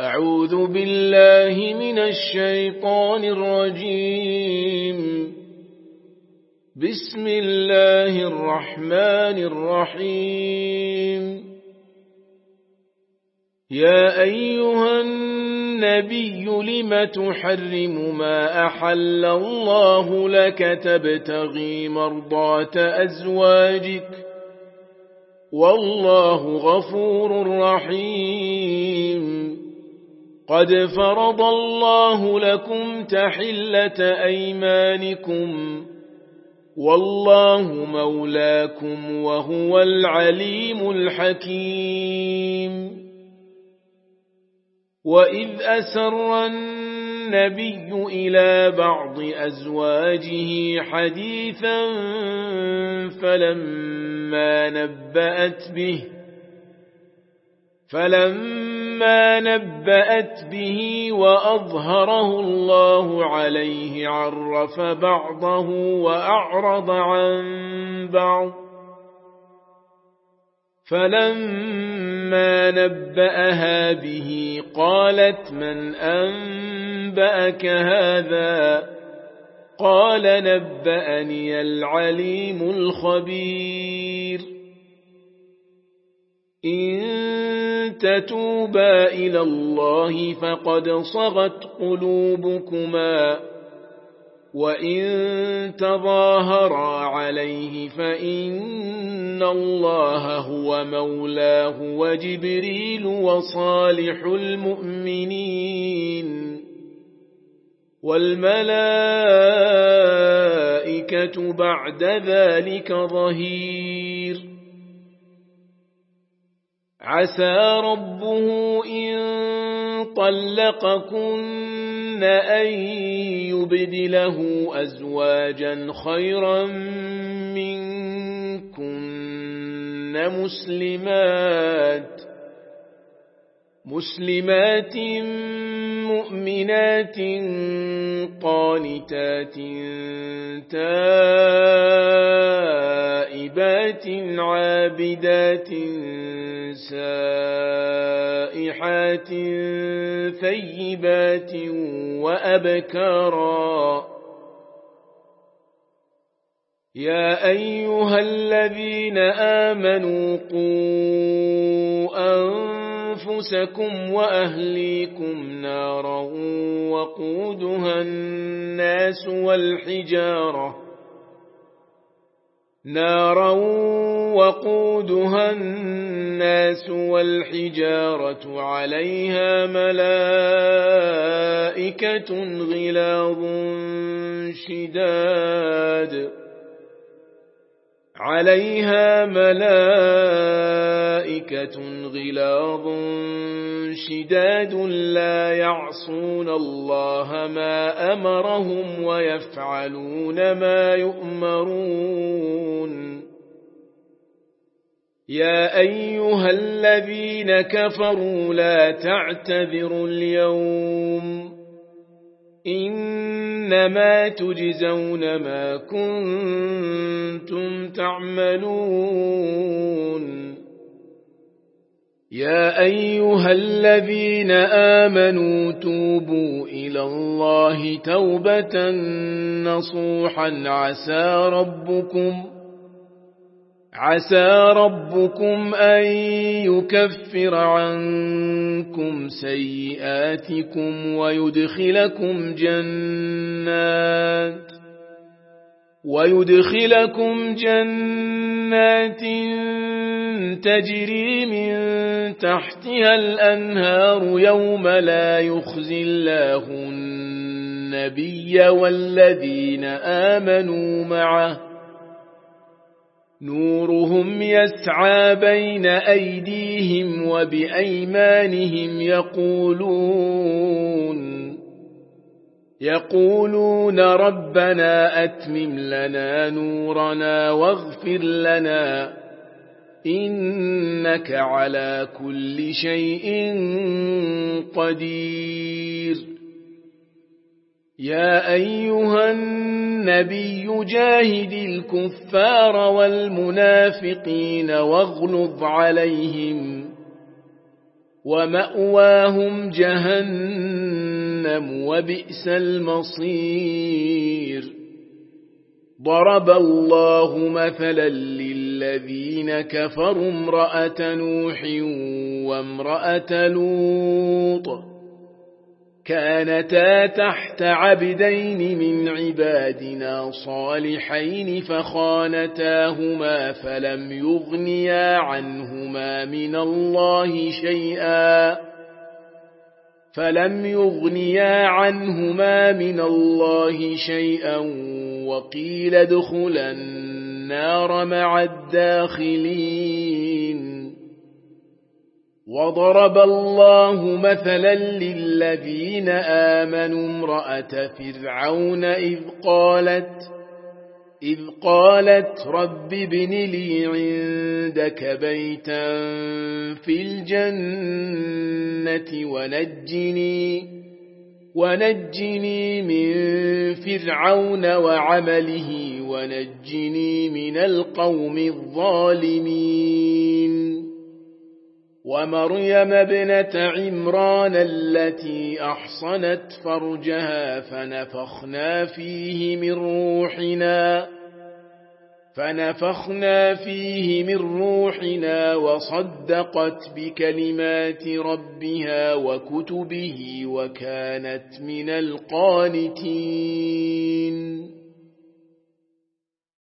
أعوذ بالله من الشيطان الرجيم. بسم الله الرحمن الرحيم. يا أيها النبي لم تحرم ما أحل الله لك تبتغي مرضات أزواجك والله غفور رحيم. قد فرض الله لكم تحلة أيمانكم والله مولاكم وهو العليم الحكيم. وإذ أسر النبي إلى بعض أزواجه حديثا فلما نبأت به وأظهره الله عليه عرف بعضه وأعرض عن بعض. فلما نبأها به قالت من أنبأك هذا؟ قال نبأني العليم الخبير. إن تتوبا إلى الله فقد صغت قلوبكما وإن تظاهرا عليه فإن الله هو مولاه وجبريل وصالح المؤمنين والملائكة بعد ذلك ظهير. عسى ربه إن طلقكن أن يبدله أزواجا خيرا منكن مسلمات مؤمنات قانتات تائبات عابدات سائحات ثيبات وأبكارا. يا أيها الذين آمنوا قوا أنفسكم وأهليكم نارا وقودها الناس والحجارة عليها ملائكة غلاظ شداد لا يعصون الله ما أمرهم ويفعلون ما يؤمرون. يا أيها الذين كفروا لا تعتذروا اليوم إنما تجزون ما كنتم تعملون. يا أيها الذين آمنوا توبوا إلى الله توبة نصوحا عسى ربكم أن يكفر عنكم سيئاتكم ويدخلكم جنات تجري من تحتها الأنهار يوم لا يخزي الله النبي والذين آمنوا معه نورهم يسعى بين أيديهم وبأيمانهم يقولون ربنا أتمم لنا نورنا واغفر لنا إنك على كل شيء قدير. يا أيها النبي جاهد الكفار والمنافقين واغلظ عليهم ومأواهم جهنم وبئس المصير ضرب الله مثلا للذين كفروا امرأة نوح وامرأة لوط كانتا تحت عبدين من عبادنا صالحين فخانتاهما فلم يغنيا عنهما من الله شيئا وقيل ادخلا النار مع الداخلين وضرب الله مثلا للذين آمنوا امرأة فرعون إذ قالت رب ابن لي عندك بيتا في الجنة ونجني من فرعون وعمله ونجني من القوم الظالمين ومريم ابنة عمران التي أحصنت فرجها فنفخنا فيه من روحنا وصدقت بكلمات ربها وكتبه وكانت من القانتين